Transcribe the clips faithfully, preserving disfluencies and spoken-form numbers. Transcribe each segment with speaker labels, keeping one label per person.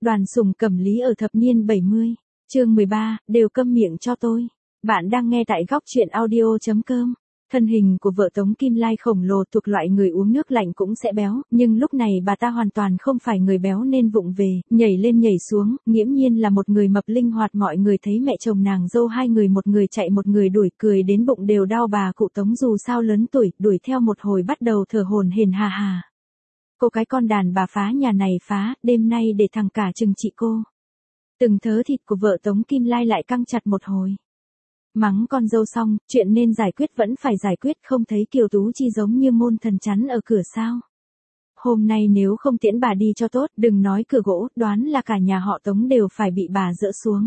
Speaker 1: Đoàn Sùng Cẩm Lý ở thập niên bảy mươi, chương mười ba, đều câm miệng cho tôi. Bạn đang nghe tại góc truyện audio chấm com. Thân hình của vợ Tống Kim Lai khổng lồ, thuộc loại người uống nước lạnh cũng sẽ béo, nhưng lúc này bà ta hoàn toàn không phải người béo nên vụng về, nhảy lên nhảy xuống, nghiễm nhiên là một người mập linh hoạt. Mọi người thấy mẹ chồng nàng dâu hai người, một người chạy một người đuổi, cười đến bụng đều đau. Bà cụ Tống dù sao lớn tuổi, đuổi theo một hồi bắt đầu thở hổn hển hà hà. Cô cái con đàn bà phá nhà này phá, đêm nay để thằng cả trừng trị cô. Từng thớ thịt của vợ Tống Kim Lai lại căng chặt một hồi. Mắng con dâu xong, chuyện nên giải quyết vẫn phải giải quyết, không thấy Kiều Tú Chi giống như môn thần chắn ở cửa sao. Hôm nay nếu không tiễn bà đi cho tốt, đừng nói cửa gỗ, đoán là cả nhà họ Tống đều phải bị bà dỡ xuống.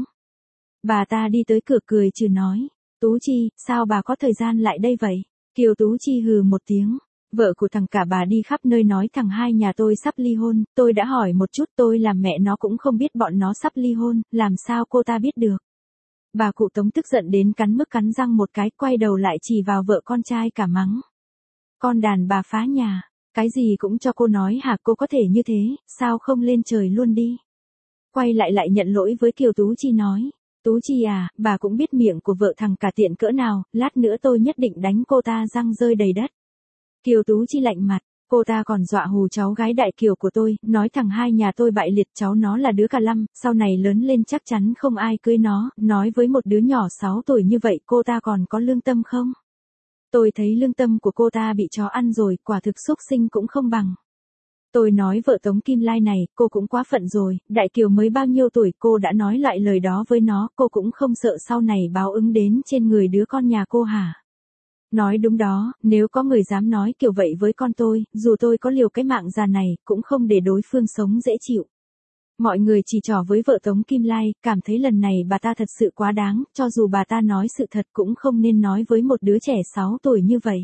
Speaker 1: Bà ta đi tới cửa cười trừ nói, Tú Chi, sao bà có thời gian lại đây vậy? Kiều Tú Chi hừ một tiếng. Vợ của thằng cả bà đi khắp nơi nói thằng hai nhà tôi sắp ly hôn, tôi đã hỏi một chút, tôi làm mẹ nó cũng không biết bọn nó sắp ly hôn, làm sao cô ta biết được. Bà cụ Tống tức giận đến cắn mức cắn răng một cái, quay đầu lại chỉ vào vợ con trai cả mắng. Con đàn bà phá nhà, cái gì cũng cho cô nói hả? Cô có thể như thế, sao không lên trời luôn đi. Quay lại lại nhận lỗi với Kiều Tú Chi nói, Tú Chi à, bà cũng biết miệng của vợ thằng cả tiện cỡ nào, lát nữa tôi nhất định đánh cô ta răng rơi đầy đất. Kiều Tú Chi lạnh mặt, cô ta còn dọa hù cháu gái đại kiều của tôi, nói thằng hai nhà tôi bại liệt, cháu nó là đứa cả lăm, sau này lớn lên chắc chắn không ai cưới nó, nói với một đứa nhỏ sáu tuổi như vậy cô ta còn có lương tâm không? Tôi thấy lương tâm của cô ta bị chó ăn rồi, quả thực xúc sinh cũng không bằng. Tôi nói vợ Tống Kim Lai này, cô cũng quá phận rồi, đại kiều mới bao nhiêu tuổi cô đã nói loại lời đó với nó, cô cũng không sợ sau này báo ứng đến trên người đứa con nhà cô hả? Nói đúng đó, nếu có người dám nói kiểu vậy với con tôi, dù tôi có liều cái mạng già này, cũng không để đối phương sống dễ chịu. Mọi người chỉ trỏ với vợ Tống Kim Lai, cảm thấy lần này bà ta thật sự quá đáng, cho dù bà ta nói sự thật cũng không nên nói với một đứa trẻ sáu tuổi như vậy.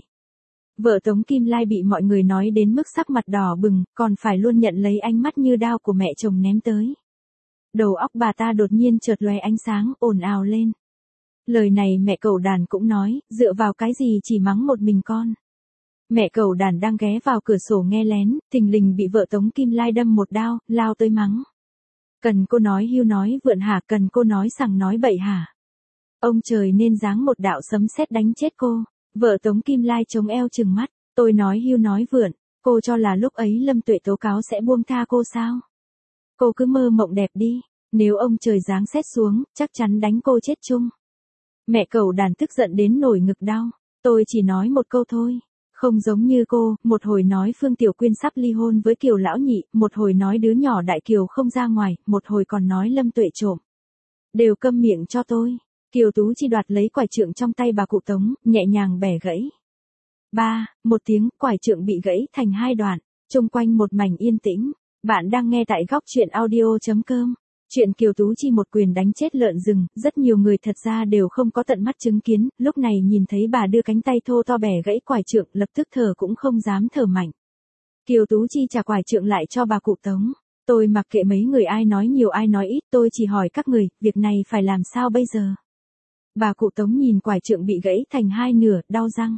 Speaker 1: Vợ Tống Kim Lai bị mọi người nói đến mức sắc mặt đỏ bừng, còn phải luôn nhận lấy ánh mắt như đao của mẹ chồng ném tới. Đầu óc bà ta đột nhiên chợt lóe ánh sáng, ồn ào lên. Lời này mẹ cẩu đàn cũng nói, dựa vào cái gì chỉ mắng một mình con. Mẹ cẩu đàn đang ghé vào cửa sổ nghe lén, thình lình bị vợ Tống Kim Lai đâm một đao, lao tới mắng. Cần cô nói hưu nói vượn hả? Cần cô nói sằng nói bậy hả? Ông trời nên giáng một đạo sấm sét đánh chết cô. Vợ Tống Kim Lai chống eo trừng mắt, tôi nói hưu nói vượn, cô cho là lúc ấy Lâm Tuệ tố cáo sẽ buông tha cô sao? Cô cứ mơ mộng đẹp đi, nếu ông trời giáng sét xuống, chắc chắn đánh cô chết chung. Mẹ cẩu đàn tức giận đến nổi ngực đau, tôi chỉ nói một câu thôi, không giống như cô, một hồi nói Phương Tiểu Quyên sắp ly hôn với Kiều lão nhị, một hồi nói đứa nhỏ đại kiều không ra ngoài, một hồi còn nói Lâm Tuệ trộm. Đều câm miệng cho tôi. Kiều Tú Chi đoạt lấy quải trượng trong tay bà cụ Tống, nhẹ nhàng bẻ gãy. Ba, một tiếng, quải trượng bị gãy thành hai đoạn, xung quanh một mảnh yên tĩnh. Bạn đang nghe tại góc truyện audio chấm com. Chuyện Kiều Tú Chi một quyền đánh chết lợn rừng, rất nhiều người thật ra đều không có tận mắt chứng kiến, lúc này nhìn thấy bà đưa cánh tay thô to bẻ gãy quải trượng, lập tức thở cũng không dám thở mạnh. Kiều Tú Chi trả quải trượng lại cho bà cụ Tống. Tôi mặc kệ mấy người ai nói nhiều ai nói ít, tôi chỉ hỏi các người, việc này phải làm sao bây giờ? Bà cụ Tống nhìn quải trượng bị gãy thành hai nửa, đau răng.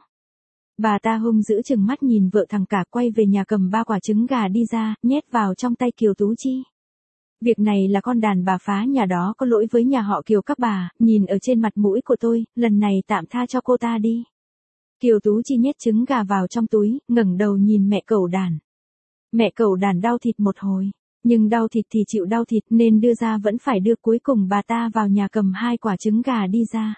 Speaker 1: Bà ta hung dữ chừng mắt nhìn vợ thằng cả, quay về nhà cầm ba quả trứng gà đi ra, nhét vào trong tay Kiều Tú Chi. Việc này là con đàn bà phá nhà đó có lỗi với nhà họ Kiều các bà, nhìn ở trên mặt mũi của tôi, lần này tạm tha cho cô ta đi. Kiều Tú Chi nhét trứng gà vào trong túi, ngẩng đầu nhìn mẹ cẩu đàn. Mẹ cẩu đàn đau thịt một hồi, nhưng đau thịt thì chịu đau thịt nên đưa ra vẫn phải đưa, cuối cùng bà ta vào nhà cầm hai quả trứng gà đi ra.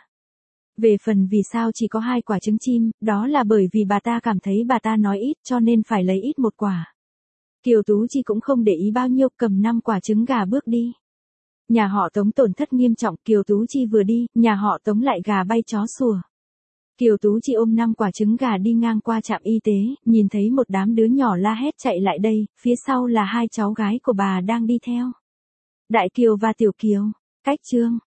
Speaker 1: Về phần vì sao chỉ có hai quả trứng chim, đó là bởi vì bà ta cảm thấy bà ta nói ít cho nên phải lấy ít một quả. Kiều Tú Chi cũng không để ý bao nhiêu, cầm năm quả trứng gà bước đi. Nhà họ Tống tổn thất nghiêm trọng, Kiều Tú Chi vừa đi, nhà họ Tống lại gà bay chó sủa. Kiều Tú Chi ôm năm quả trứng gà đi ngang qua trạm y tế, nhìn thấy một đám đứa nhỏ la hét chạy lại đây, phía sau là hai cháu gái của bà đang đi theo. Đại Kiều và Tiểu Kiều, cách chương.